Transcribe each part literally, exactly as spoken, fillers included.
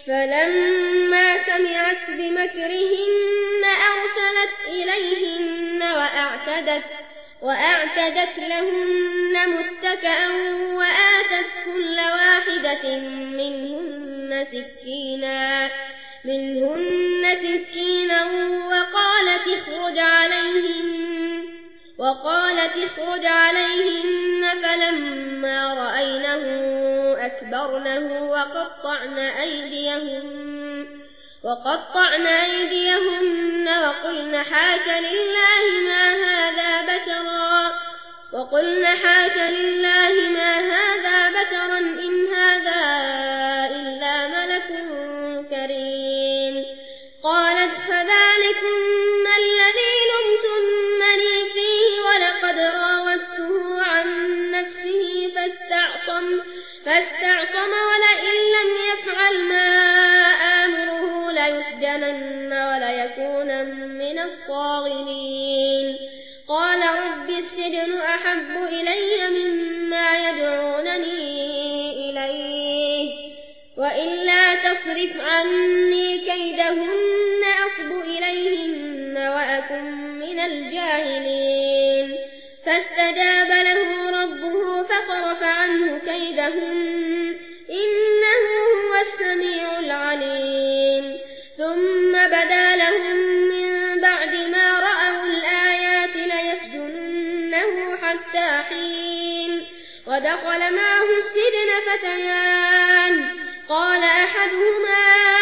فلما سمعت بمكرهن أرسلت إليهن وأعتدت, وأعتدت لهن متكئا وآتت كل واحدة منهن سكينا, منهن سكينا وقالت اخرج عليهن, وقالت اخرج عليهن فلما رأينه أكبرنه وقطعن أيديهن, وقطعن أيديهن وقلن حاش لله ما هذا بشرا, وقلن حاش لله ما هذا بشرا إن هذا إلا ملك كريم. قالت فذلكن الذي لمتنني فيه ولقد راودته عن نفسه فاستعصم, فاستعصم ولئن لم يفعل ما آمره ليسجنن وليكون من الصاغرين. قال رب السجن أحب إلي مما يدعونني إليه, وإلا تصرف عني كيدهن أصب إليهن وأكن من الجاهلين. فاستجاب له ربه فصرف عنه كيدهن إنه هو السميع العليم. ثم بدا لهم من بعد ما رأوا الآيات ليسجننه حتى حين. ودخل معه السجن فتيان, قال أحدهما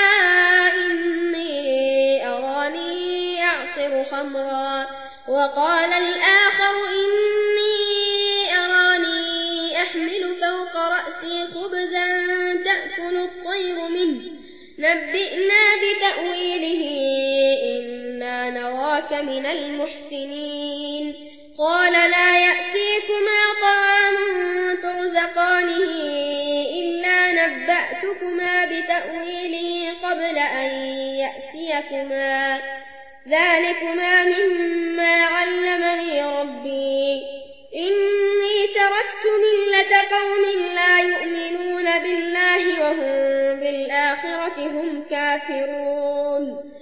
إني أراني أعصر خمرا, وقال الآخر إني أراني أحمل فوق رأسي خبزا تأكل الطير منه نبئنا بتأويله إنا نراك من المحسنين. قال لا يأتيكما طعام ترزقانه إلا نبأتكما بتأويله قبل أن يأتيكما, ذلكما مما علمني ربي, إني تركت ملة قوم لا يؤمنون بالله وهم بالآخرة هم كافرون.